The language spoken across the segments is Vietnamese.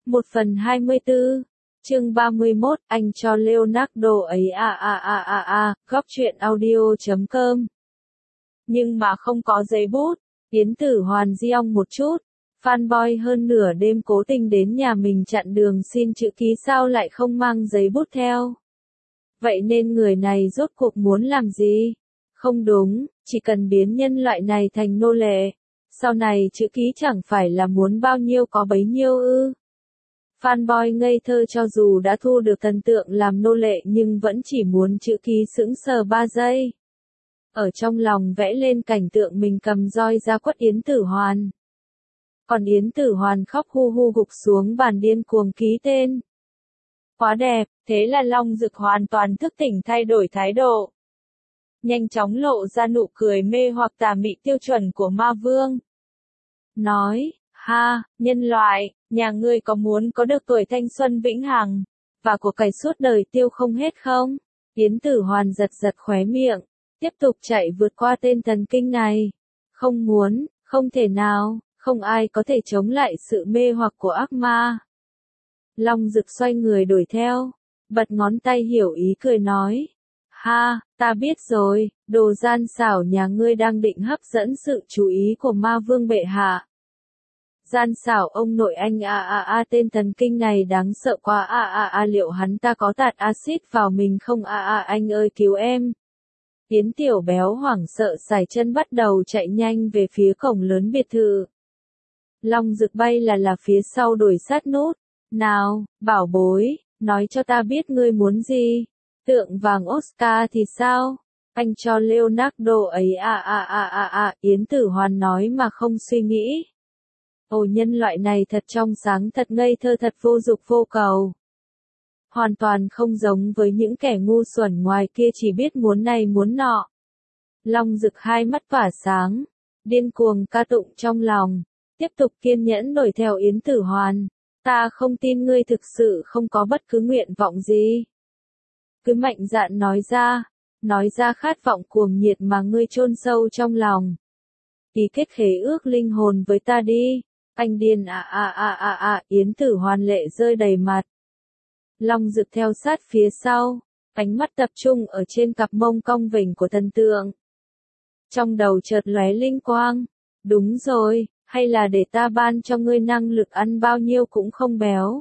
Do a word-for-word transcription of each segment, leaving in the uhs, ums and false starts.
Một phần hai mươi tư, chương ba mươi mốt, anh cho Leonardo ấy a a a a a, góc truyện audio chấm com. Nhưng mà không có giấy bút, Yến Tử Hoàn di ong một chút, fanboy hơn nửa đêm cố tình đến nhà mình chặn đường xin chữ ký sao lại không mang giấy bút theo. Vậy nên người này rốt cuộc muốn làm gì? Không đúng, chỉ cần biến nhân loại này thành nô lệ. Sau này chữ ký chẳng phải là muốn bao nhiêu có bấy nhiêu ư. Fanboy ngây thơ cho dù đã thu được thần tượng làm nô lệ nhưng vẫn chỉ muốn chữ ký sững sờ ba giây. Ở trong lòng vẽ lên cảnh tượng mình cầm roi ra quất Yến Tử Hoàn. Còn Yến Tử Hoàn khóc hu hu gục xuống bàn điên cuồng ký tên. Quá đẹp, thế là Long Dực hoàn toàn thức tỉnh thay đổi thái độ. Nhanh chóng lộ ra nụ cười mê hoặc tà mị tiêu chuẩn của ma vương. Nói, ha, nhân loại, nhà ngươi có muốn có được tuổi thanh xuân vĩnh hằng, và của cải suốt đời tiêu không hết không? Yến Tử Hoàn giật giật khóe miệng, tiếp tục chạy vượt qua tên thần kinh này. Không muốn, không thể nào, không ai có thể chống lại sự mê hoặc của ác ma. Long Dực xoay người đuổi theo, bật ngón tay hiểu ý cười nói. Ha, ta biết rồi, đồ gian xảo nhà ngươi đang định hấp dẫn sự chú ý của ma vương bệ hạ. Gian xảo ông nội anh a a a tên thần kinh này đáng sợ quá a a a liệu hắn ta có tạt axit vào mình không a a anh ơi cứu em. Yến Tiểu Béo hoảng sợ sải chân bắt đầu chạy nhanh về phía cổng lớn biệt thự. Long Dực bay là là phía sau đuổi sát nút. Nào, bảo bối, nói cho ta biết ngươi muốn gì. Tượng vàng Oscar thì sao? Anh cho Leonardo ấy a a a a a, Yến Tử Hoàn nói mà không suy nghĩ. Ồ nhân loại này thật trong sáng thật ngây thơ thật vô dục vô cầu. Hoàn toàn không giống với những kẻ ngu xuẩn ngoài kia chỉ biết muốn này muốn nọ. Long Dực hai mắt tỏa sáng, điên cuồng ca tụng trong lòng, tiếp tục kiên nhẫn đuổi theo Yến Tử Hoàn. Ta không tin ngươi thực sự không có bất cứ nguyện vọng gì. Cứ mạnh dạn nói ra, nói ra khát vọng cuồng nhiệt mà ngươi chôn sâu trong lòng. Ký kết khế ước linh hồn với ta đi. Anh điên a a a a a, Yến Tử Hoàn lệ rơi đầy mặt. Long Dực theo sát phía sau, ánh mắt tập trung ở trên cặp mông cong vểnh của thần tượng. Trong đầu chợt lóe linh quang, đúng rồi, hay là để ta ban cho ngươi năng lực ăn bao nhiêu cũng không béo.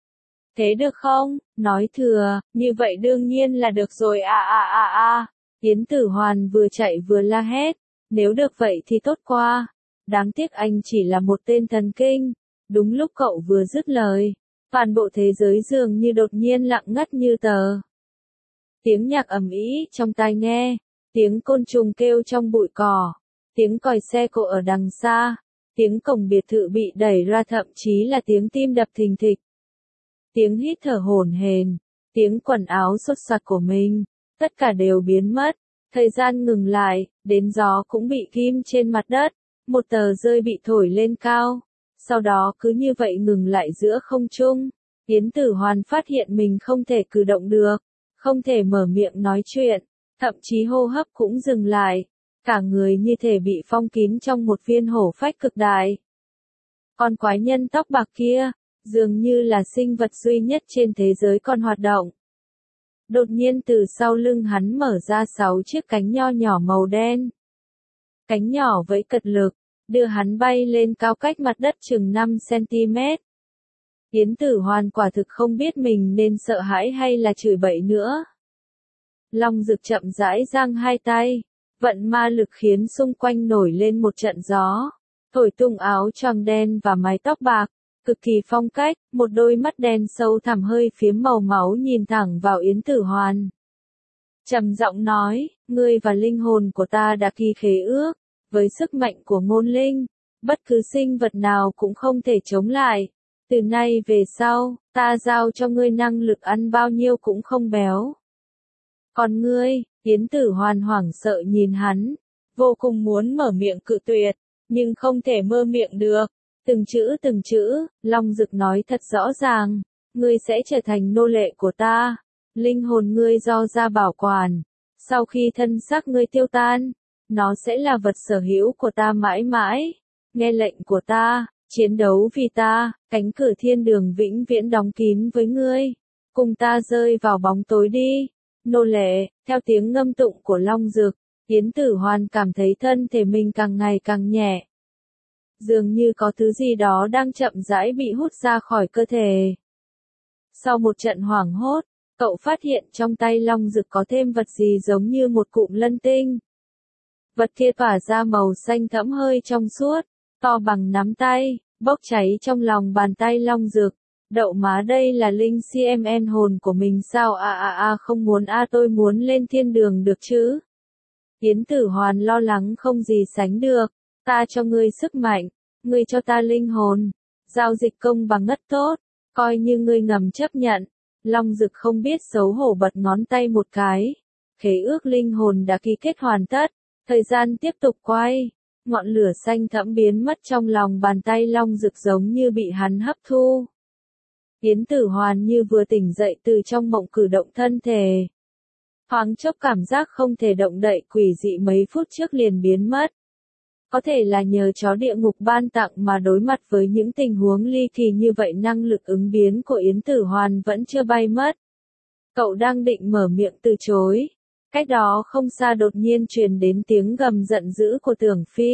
Thế được không? Nói thừa, như vậy đương nhiên là được rồi a a a a. Yến Tử Hoàn vừa chạy vừa la hét, nếu được vậy thì tốt quá. Đáng tiếc anh chỉ là một tên thần kinh. Đúng lúc cậu vừa dứt lời, toàn bộ thế giới dường như đột nhiên lặng ngắt như tờ. Tiếng nhạc ầm ĩ trong tai nghe, tiếng côn trùng kêu trong bụi cỏ, tiếng còi xe cộ ở đằng xa, tiếng cổng biệt thự bị đẩy ra thậm chí là tiếng tim đập thình thịch. Tiếng hít thở hổn hển, tiếng quần áo xốt xoạc của mình, tất cả đều biến mất. Thời gian ngừng lại, đến gió cũng bị ghim trên mặt đất, một tờ rơi bị thổi lên cao, sau đó cứ như vậy ngừng lại giữa không trung. Yến Tử Hoàn phát hiện mình không thể cử động được, không thể mở miệng nói chuyện, thậm chí hô hấp cũng dừng lại, cả người như thể bị phong kín trong một viên hổ phách cực đại. Con quái nhân tóc bạc kia, dường như là sinh vật duy nhất trên thế giới còn hoạt động. Đột nhiên từ sau lưng hắn mở ra sáu chiếc cánh nho nhỏ màu đen. Cánh nhỏ với cật lực, đưa hắn bay lên cao cách mặt đất chừng năm xăng-ti-mét. Yến Tử Hoàn quả thực không biết mình nên sợ hãi hay là chửi bậy nữa. Long Dực chậm rãi giang hai tay, vận ma lực khiến xung quanh nổi lên một trận gió, thổi tung áo choàng đen và mái tóc bạc, cực kỳ phong cách, một đôi mắt đen sâu thẳm hơi phiếm màu máu nhìn thẳng vào Yến Tử Hoàn. Trầm giọng nói, ngươi và linh hồn của ta đã ký khế ước, với sức mạnh của ngôn linh, bất cứ sinh vật nào cũng không thể chống lại. Từ nay về sau, ta giao cho ngươi năng lực ăn bao nhiêu cũng không béo. Còn ngươi, Yến Tử Hoàn hoảng sợ nhìn hắn, vô cùng muốn mở miệng cự tuyệt, nhưng không thể mơ miệng được. Từng chữ từng chữ, Long Dực nói thật rõ ràng, ngươi sẽ trở thành nô lệ của ta, linh hồn ngươi do ta bảo quản, sau khi thân xác ngươi tiêu tan, nó sẽ là vật sở hữu của ta mãi mãi, nghe lệnh của ta, chiến đấu vì ta, cánh cửa thiên đường vĩnh viễn đóng kín với ngươi. Cùng ta rơi vào bóng tối đi. Nô lệ, theo tiếng ngâm tụng của Long Dực, Yến Tử Hoàn cảm thấy thân thể mình càng ngày càng nhẹ. Dường như có thứ gì đó đang chậm rãi bị hút ra khỏi cơ thể. Sau một trận hoảng hốt, cậu phát hiện trong tay Long Dực có thêm vật gì giống như một cụm lân tinh. Vật kia tỏa ra màu xanh thẫm hơi trong suốt, to bằng nắm tay, bốc cháy trong lòng bàn tay Long Dực. Đậu má, đây là linh xê em en hồn của mình sao? A a a không muốn a tôi muốn lên thiên đường được chứ? Yến Tử Hoàn lo lắng không gì sánh được. Ta cho ngươi sức mạnh, ngươi cho ta linh hồn. Giao dịch công bằng ngất tốt, coi như ngươi ngầm chấp nhận. Long Dực không biết xấu hổ bật ngón tay một cái. Khế ước linh hồn đã ký kết hoàn tất, thời gian tiếp tục quay. Ngọn lửa xanh thẫm biến mất trong lòng bàn tay Long Dực giống như bị hắn hấp thu. Yến Tử Hoàn như vừa tỉnh dậy từ trong mộng cử động thân thể. Thoáng chốc cảm giác không thể động đậy quỷ dị mấy phút trước liền biến mất. Có thể là nhờ chó địa ngục ban tặng mà đối mặt với những tình huống ly kỳ như vậy năng lực ứng biến của Yến Tử Hoàn vẫn chưa bay mất. Cậu đang định mở miệng từ chối. Cách đó không xa đột nhiên truyền đến tiếng gầm giận dữ của Tưởng Phi.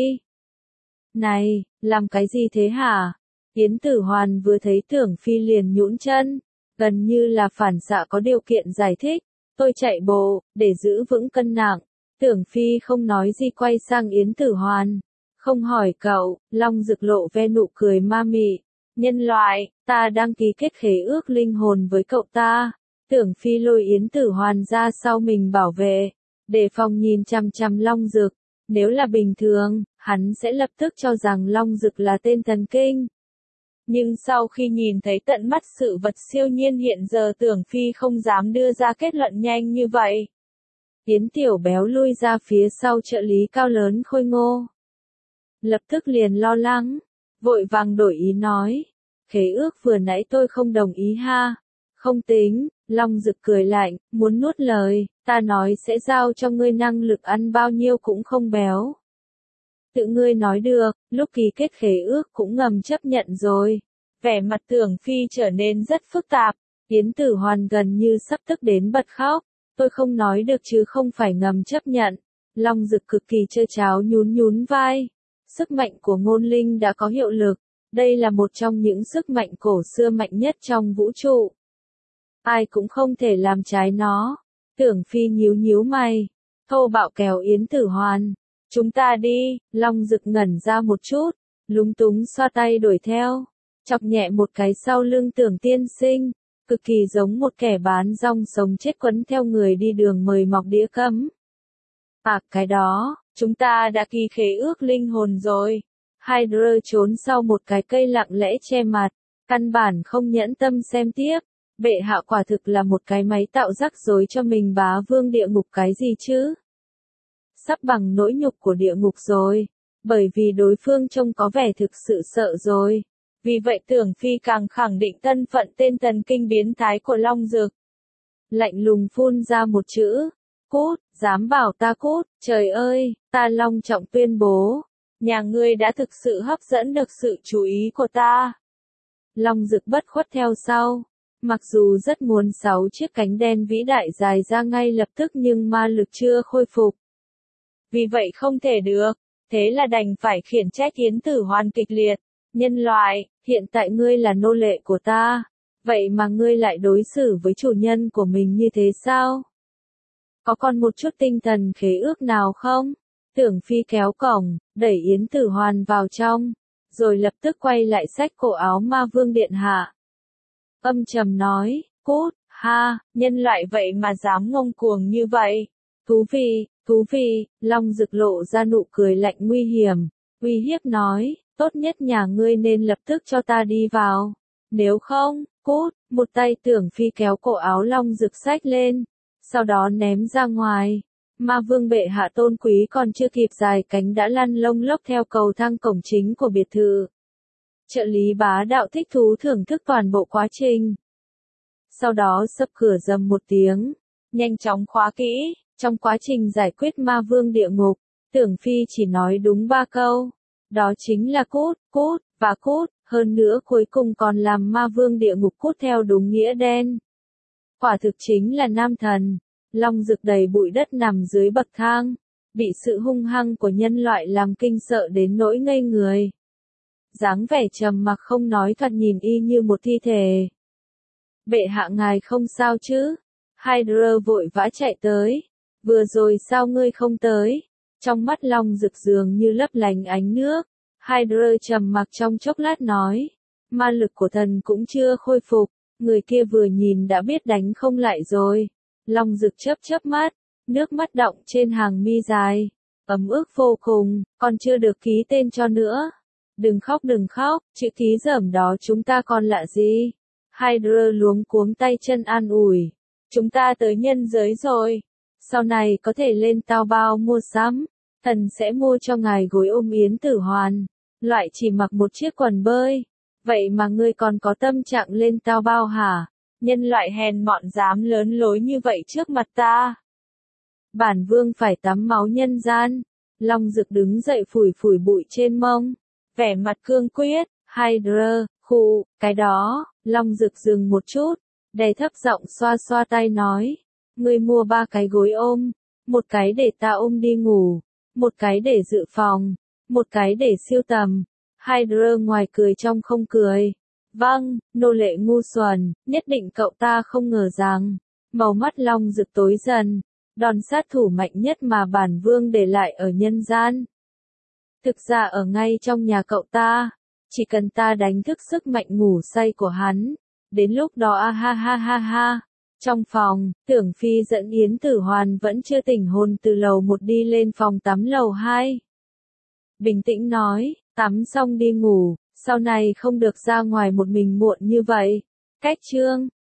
Này, làm cái gì thế hả? Yến Tử Hoàn vừa thấy Tưởng Phi liền nhũn chân, gần như là phản xạ có điều kiện giải thích, tôi chạy bộ, để giữ vững cân nặng. Tưởng Phi không nói gì quay sang Yến Tử Hoàn, không hỏi cậu. Long Dực lộ ve nụ cười ma mị. Nhân loại, ta đang ký kết khế ước linh hồn với cậu ta. Tưởng Phi lôi Yến Tử Hoàn ra sau mình bảo vệ, đề phòng nhìn chằm chằm Long Dực. Nếu là bình thường, hắn sẽ lập tức cho rằng Long Dực là tên thần kinh. Nhưng sau khi nhìn thấy tận mắt sự vật siêu nhiên hiện giờ, Tưởng Phi không dám đưa ra kết luận nhanh như vậy. Yến Tiểu Béo lui ra phía sau trợ lý cao lớn khôi ngô. Lập tức liền lo lắng, vội vàng đổi ý nói. Khế ước vừa nãy tôi không đồng ý ha. Không tính, Long Dực cười lạnh, muốn nuốt lời, ta nói sẽ giao cho ngươi năng lực ăn bao nhiêu cũng không béo. Tự ngươi nói được, lúc ký kết khế ước cũng ngầm chấp nhận rồi. Vẻ mặt Tưởng Phi trở nên rất phức tạp, Yến Tử Hoàn gần như sắp tức đến bật khóc. Tôi không nói được chứ không phải ngầm chấp nhận. Long Dực cực kỳ trơ tráo nhún nhún vai. Sức mạnh của ngôn linh đã có hiệu lực. Đây là một trong những sức mạnh cổ xưa mạnh nhất trong vũ trụ. Ai cũng không thể làm trái nó. Tưởng Phi nhíu nhíu mày, thô bạo kéo Yến Tử Hoàn. Chúng ta đi. Long Dực ngẩn ra một chút, lúng túng xoa tay đuổi theo, chọc nhẹ một cái sau lưng Tưởng tiên sinh, cực kỳ giống một kẻ bán rong sống chết quấn theo người đi đường mời mọc đĩa cấm. À, cái đó, chúng ta đã ký khế ước linh hồn rồi. Hydra trốn sau một cái cây lặng lẽ che mặt, căn bản không nhẫn tâm xem tiếp. Bệ hạ quả thực là một cái máy tạo rắc rối cho mình, bá vương địa ngục cái gì chứ? Sắp bằng nỗi nhục của địa ngục rồi, bởi vì đối phương trông có vẻ thực sự sợ rồi. Vì vậy Tưởng Phi càng khẳng định thân phận tên thần kinh biến thái của Long Dực. Lạnh lùng phun ra một chữ, cút, dám bảo ta cút, trời ơi, ta long trọng tuyên bố, nhà ngươi đã thực sự hấp dẫn được sự chú ý của ta. Long Dực bất khuất theo sau, mặc dù rất muốn sáu chiếc cánh đen vĩ đại dài ra ngay lập tức nhưng ma lực chưa khôi phục. Vì vậy không thể được, thế là đành phải khiển trách Yến Tử Hoàn kịch liệt. Nhân loại, hiện tại ngươi là nô lệ của ta, vậy mà ngươi lại đối xử với chủ nhân của mình như thế sao? Có còn một chút tinh thần khế ước nào không? Tưởng Phi kéo cổng, đẩy Yến Tử Hoàn vào trong, rồi lập tức quay lại xách cổ áo ma vương điện hạ. Âm trầm nói, cút, ha, nhân loại vậy mà dám ngông cuồng như vậy. Thú vị, thú vị. Long Dực lộ ra nụ cười lạnh nguy hiểm, uy hiếp nói, tốt nhất nhà ngươi nên lập tức cho ta đi vào. Nếu không, cút. Một tay Tưởng Phi kéo cổ áo Long Dực xách lên, sau đó ném ra ngoài. Ma vương bệ hạ tôn quý còn chưa kịp dài cánh đã lăn lông lốc theo cầu thang cổng chính của biệt thự. Trợ lý bá đạo thích thú thưởng thức toàn bộ quá trình. Sau đó sập cửa rầm một tiếng, nhanh chóng khóa kỹ. Trong quá trình giải quyết ma vương địa ngục, Tưởng Phi chỉ nói đúng ba câu. Đó chính là cút, cút, và cút, hơn nữa cuối cùng còn làm ma vương địa ngục cút theo đúng nghĩa đen. Quả thực chính là nam thần. Long Dực đầy bụi đất nằm dưới bậc thang, bị sự hung hăng của nhân loại làm kinh sợ đến nỗi ngây người. Dáng vẻ trầm mặc không nói, thoạt nhìn y như một thi thể. Bệ hạ ngài không sao chứ? Hydra vội vã chạy tới. Vừa rồi sao ngươi không tới? Trong mắt Long Dực dường như lấp lánh ánh nước. Hydra trầm mặc trong chốc lát nói. Ma lực của thần cũng chưa khôi phục. Người kia vừa nhìn đã biết đánh không lại rồi. Long Dực chớp chớp mắt. Nước mắt đọng trên hàng mi dài. Ấm ức vô cùng, còn chưa được ký tên cho nữa. Đừng khóc đừng khóc, chữ ký dởm đó chúng ta còn lạ gì? Hydra luống cuống tay chân an ủi. Chúng ta tới nhân giới rồi. Sau này có thể lên tao bao mua sắm. Thần sẽ mua cho ngài gối ôm yến tử hoàn. Loại chỉ mặc một chiếc quần bơi. Vậy mà ngươi còn có tâm trạng lên tao bao hả? Nhân loại hèn mọn dám lớn lối như vậy trước mặt ta. Bản vương phải tắm máu nhân gian. Long Dực đứng dậy phủi phủi bụi trên mông. Vẻ mặt cương quyết. Hydra, khụ, cái đó. Long Dực dừng một chút. Đè thấp giọng xoa xoa tay nói. Ngươi mua ba cái gối ôm. Một cái để ta ôm đi ngủ. Một cái để dự phòng. Một cái để siêu tầm. Hydra ngoài cười trong không cười. Vâng, nô lệ ngu xuẩn, nhất định cậu ta không ngờ rằng. Màu mắt Long Dực tối dần. Đòn sát thủ mạnh nhất mà bản vương để lại ở nhân gian. Thực ra ở ngay trong nhà cậu ta. Chỉ cần ta đánh thức sức mạnh ngủ say của hắn. Đến lúc đó a ha ha ha ha. Trong phòng, Tưởng Phi dẫn Yến Tử Hoàn vẫn chưa tỉnh hồn từ lầu một đi lên phòng tắm lầu hai. Bình tĩnh nói, tắm xong đi ngủ, sau này không được ra ngoài một mình muộn như vậy. Cách chương